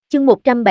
Chương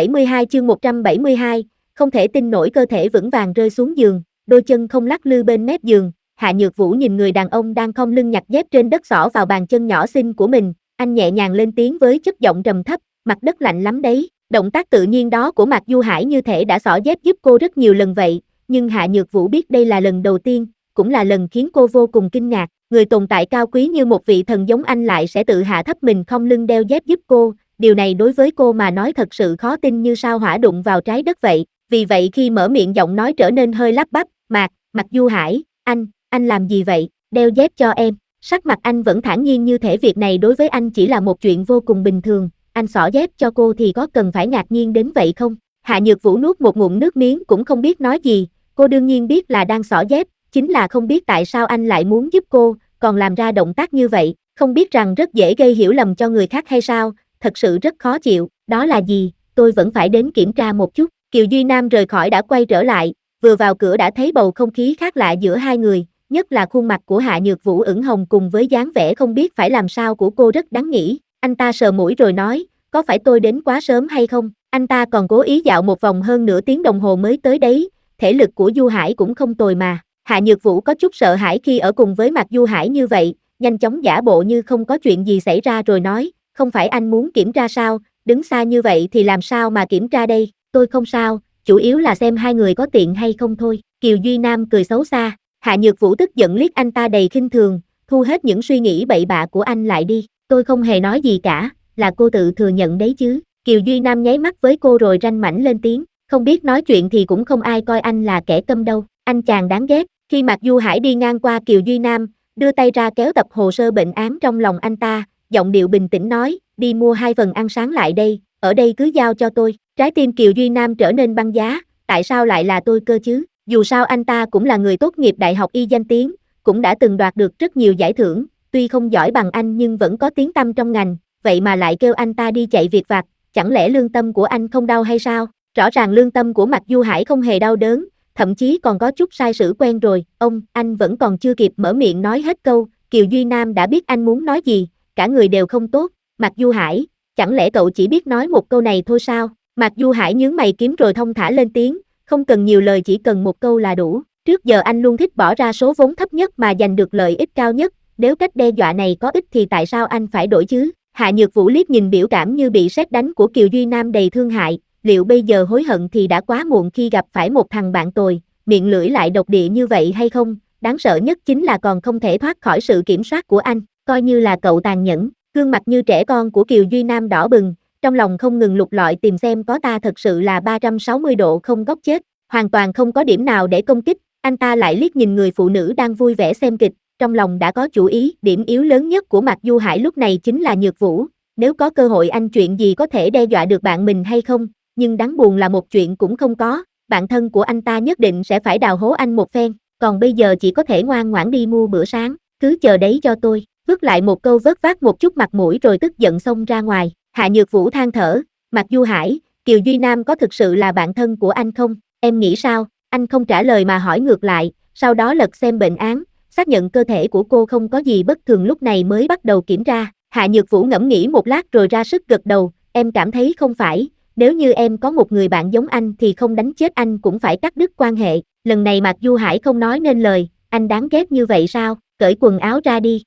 172, không thể tin nổi cơ thể vững vàng rơi xuống giường, đôi chân không lắc lư bên mép giường. Hạ Nhược Vũ nhìn người đàn ông đang khom lưng nhặt dép trên đất xỏ vào bàn chân nhỏ xinh của mình, anh nhẹ nhàng lên tiếng với chất giọng trầm thấp, mặt đất lạnh lắm đấy. Động tác tự nhiên đó của Mạc Du Hải như thể đã xỏ dép giúp cô rất nhiều lần vậy, nhưng Hạ Nhược Vũ biết đây là lần đầu tiên, cũng là lần khiến cô vô cùng kinh ngạc. Người tồn tại cao quý như một vị thần giống anh lại sẽ tự hạ thấp mình khom lưng đeo dép giúp cô, điều này đối với cô mà nói thật sự khó tin như sao hỏa đụng vào trái đất vậy. Vì vậy khi mở miệng giọng nói trở nên hơi lắp bắp, Mạc Du Hải, anh làm gì vậy, đeo dép cho em. Sắc mặt anh vẫn thản nhiên như thể việc này đối với anh chỉ là một chuyện vô cùng bình thường, anh xỏ dép cho cô thì có cần phải ngạc nhiên đến vậy không? Hạ Nhược Vũ nuốt một ngụm nước miếng cũng không biết nói gì, cô đương nhiên biết là đang xỏ dép, chính là không biết tại sao anh lại muốn giúp cô, còn làm ra động tác như vậy, không biết rằng rất dễ gây hiểu lầm cho người khác hay sao, thật sự rất khó chịu. Đó là gì, tôi vẫn phải đến kiểm tra một chút. Kiều Duy Nam rời khỏi đã quay trở lại, vừa vào cửa đã thấy bầu không khí khác lạ giữa hai người, nhất là khuôn mặt của Hạ Nhược Vũ ửng hồng cùng với dáng vẻ không biết phải làm sao của cô rất đáng nghĩ. Anh ta sờ mũi rồi nói, có phải tôi đến quá sớm hay không? Anh ta còn cố ý dạo một vòng hơn nửa tiếng đồng hồ mới tới đấy, thể lực của Du Hải cũng không tồi mà. Hạ Nhược Vũ có chút sợ hãi khi ở cùng với Mạc Du Hải như vậy, nhanh chóng giả bộ như không có chuyện gì xảy ra rồi nói, không phải anh muốn kiểm tra sao, đứng xa như vậy thì làm sao mà kiểm tra đây, tôi không sao, chủ yếu là xem hai người có tiện hay không thôi. Kiều Duy Nam cười xấu xa. Hạ Nhược Vũ tức giận liếc anh ta đầy khinh thường, thu hết những suy nghĩ bậy bạ của anh lại đi, tôi không hề nói gì cả, là cô tự thừa nhận đấy chứ. Kiều Duy Nam nháy mắt với cô rồi ranh mãnh lên tiếng, không biết nói chuyện thì cũng không ai coi anh là kẻ câm đâu, anh chàng đáng ghét. Khi Mạc Du Hải đi ngang qua Kiều Duy Nam, đưa tay ra kéo tập hồ sơ bệnh án trong lòng anh ta, giọng điệu bình tĩnh nói, đi mua 2 phần ăn sáng lại đây, ở đây cứ giao cho tôi. Trái tim Kiều Duy Nam trở nên băng giá, tại sao lại là tôi cơ chứ? Dù sao anh ta cũng là người tốt nghiệp đại học y danh tiếng, cũng đã từng đoạt được rất nhiều giải thưởng, tuy không giỏi bằng anh nhưng vẫn có tiếng tăm trong ngành, vậy mà lại kêu anh ta đi chạy việc vặt, chẳng lẽ lương tâm của anh không đau hay sao? Rõ ràng lương tâm của Mạc Du Hải không hề đau đớn, thậm chí còn có chút sai sử quen rồi. Anh vẫn còn chưa kịp mở miệng nói hết câu, Kiều Duy Nam đã biết anh muốn nói gì, cả người đều không tốt. Mạc Du Hải, chẳng lẽ cậu chỉ biết nói một câu này thôi sao? Mạc Du Hải nhướng mày kiếm rồi thong thả lên tiếng, không cần nhiều lời, chỉ cần một câu là đủ. Trước giờ anh luôn thích bỏ ra số vốn thấp nhất mà giành được lợi ích cao nhất, nếu cách đe dọa này có ích thì tại sao anh phải đổi chứ? Hạ Nhược Vũ liếc nhìn biểu cảm như bị sét đánh của Kiều Duy Nam đầy thương hại, liệu bây giờ hối hận thì đã quá muộn khi gặp phải một thằng bạn tồi, miệng lưỡi lại độc địa như vậy hay không? Đáng sợ nhất chính là còn không thể thoát khỏi sự kiểm soát của anh, coi như là cậu tàn nhẫn. Gương mặt như trẻ con của Kiều Duy Nam đỏ bừng, trong lòng không ngừng lục lọi tìm xem có ta thật sự là 360 độ không góc chết, hoàn toàn không có điểm nào để công kích. Anh ta lại liếc nhìn người phụ nữ đang vui vẻ xem kịch, trong lòng đã có chủ ý. Điểm yếu lớn nhất của Mạc Du Hải lúc này chính là Nhược Vũ, nếu có cơ hội anh chuyện gì có thể đe dọa được bạn mình hay không, nhưng đáng buồn là một chuyện cũng không có, bạn thân của anh ta nhất định sẽ phải đào hố anh một phen, còn bây giờ chỉ có thể ngoan ngoãn đi mua bữa sáng, cứ chờ đấy cho tôi. Vứt lại một câu vớt vát một chút mặt mũi rồi tức giận xông ra ngoài. Hạ Nhược Vũ than thở, Mạc Du Hải, Kiều Duy Nam có thực sự là bạn thân của anh không? Em nghĩ sao? Anh không trả lời mà hỏi ngược lại, sau đó lật xem bệnh án, xác nhận cơ thể của cô không có gì bất thường lúc này mới bắt đầu kiểm tra. Hạ Nhược Vũ ngẫm nghĩ một lát rồi ra sức gật đầu, em cảm thấy không phải, nếu như em có một người bạn giống anh thì không đánh chết anh cũng phải cắt đứt quan hệ. Lần này Mạc Du Hải không nói nên lời, anh đáng ghét như vậy sao? Cởi quần áo ra đi.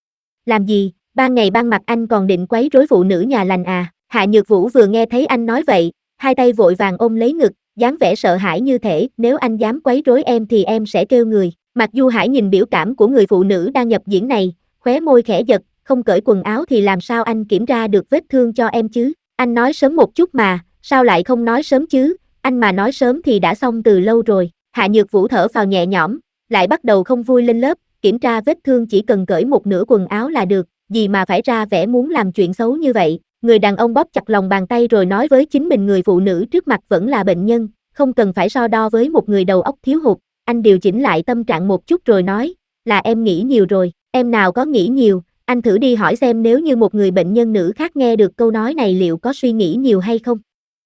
Làm gì, ban ngày ban mặt anh còn định quấy rối phụ nữ nhà lành à? Hạ Nhược Vũ vừa nghe thấy anh nói vậy, hai tay vội vàng ôm lấy ngực, dáng vẻ sợ hãi như thể nếu anh dám quấy rối em thì em sẽ kêu người. Mạc Du Hải nhìn biểu cảm của người phụ nữ đang nhập diễn này, khóe môi khẽ giật, không cởi quần áo thì làm sao anh kiểm tra được vết thương cho em chứ? Anh nói sớm một chút mà, sao lại không nói sớm chứ? Anh mà nói sớm thì đã xong từ lâu rồi. Hạ Nhược Vũ thở phào nhẹ nhõm, lại bắt đầu không vui lên lớp, kiểm tra vết thương chỉ cần cởi một nửa quần áo là được, gì mà phải ra vẻ muốn làm chuyện xấu như vậy. Người đàn ông bóp chặt lòng bàn tay rồi nói với chính mình người phụ nữ trước mặt vẫn là bệnh nhân, không cần phải so đo với một người đầu óc thiếu hụt. Anh điều chỉnh lại tâm trạng một chút rồi nói, là em nghĩ nhiều rồi. Em nào có nghĩ nhiều, anh thử đi hỏi xem nếu như một người bệnh nhân nữ khác nghe được câu nói này liệu có suy nghĩ nhiều hay không.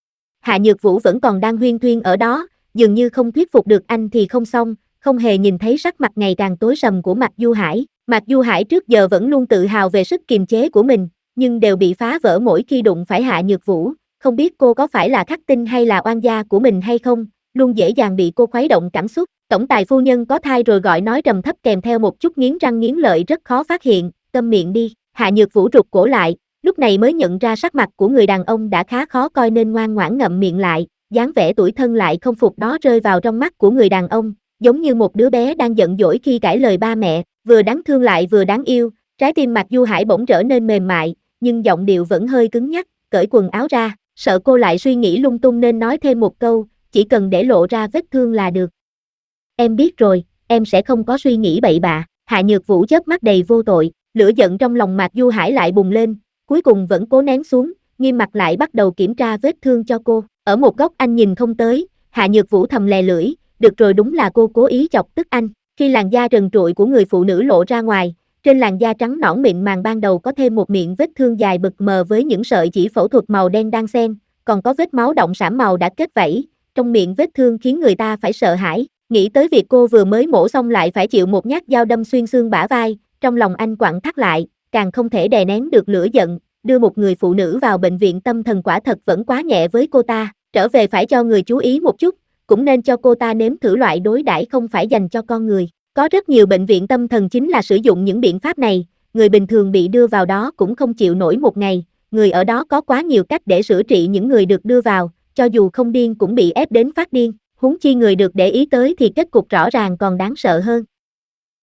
Hạ Nhược Vũ vẫn còn đang huyên thuyên ở đó, dường như không thuyết phục được anh thì không xong, không hề nhìn thấy sắc mặt ngày càng tối sầm của Mạc Du Hải. Mạc Du Hải trước giờ vẫn luôn tự hào về sức kiềm chế của mình, nhưng đều bị phá vỡ mỗi khi đụng phải Hạ Nhược Vũ. không biết cô có phải là khắc tinh hay là oan gia của mình hay không, luôn dễ dàng bị cô khuấy động cảm xúc. Tổng tài phu nhân có thai rồi gọi nói trầm thấp kèm theo một chút nghiến răng nghiến lợi rất khó phát hiện, câm miệng đi. Hạ Nhược Vũ rụt cổ lại, lúc này mới nhận ra sắc mặt của người đàn ông đã khá khó coi nên ngoan ngoãn ngậm miệng lại, dáng vẻ tủi thân lại không phục đó rơi vào trong mắt của người đàn ông, giống như một đứa bé đang giận dỗi khi cãi lời ba mẹ, vừa đáng thương lại vừa đáng yêu. Trái tim Mạc Du Hải bỗng trở nên mềm mại, nhưng giọng điệu vẫn hơi cứng nhắc, cởi quần áo ra, sợ cô lại suy nghĩ lung tung nên nói thêm một câu, chỉ cần để lộ ra vết thương là được. Em biết rồi, em sẽ không có suy nghĩ bậy bạ. Hạ Nhược Vũ chớp mắt đầy vô tội, lửa giận trong lòng Mạc Du Hải lại bùng lên, cuối cùng vẫn cố nén xuống, nghiêm mặt lại bắt đầu kiểm tra vết thương cho cô. Ở một góc anh nhìn không tới, Hạ Nhược Vũ thầm lè lưỡi, được rồi đúng là cô cố ý chọc tức anh. Khi làn da trần trụi của người phụ nữ lộ ra ngoài, trên làn da trắng nõn mịn màng ban đầu có thêm một miệng vết thương dài bực mờ với những sợi chỉ phẫu thuật màu đen đan xen, còn có vết máu đọng sẫm màu đã kết vảy, trong miệng vết thương khiến người ta phải sợ hãi. Nghĩ tới việc cô vừa mới mổ xong lại phải chịu một nhát dao đâm xuyên xương bả vai, trong lòng anh quặn thắt lại, càng không thể đè nén được lửa giận, đưa một người phụ nữ vào bệnh viện tâm thần quả thật vẫn quá nhẹ với cô ta, trở về phải cho người chú ý một chút, cũng nên cho cô ta nếm thử loại đối đãi không phải dành cho con người. Có rất nhiều bệnh viện tâm thần chính là sử dụng những biện pháp này, người bình thường bị đưa vào đó cũng không chịu nổi một ngày, người ở đó có quá nhiều cách để chữa trị những người được đưa vào, cho dù không điên cũng bị ép đến phát điên, huống chi người được để ý tới thì kết cục rõ ràng còn đáng sợ hơn.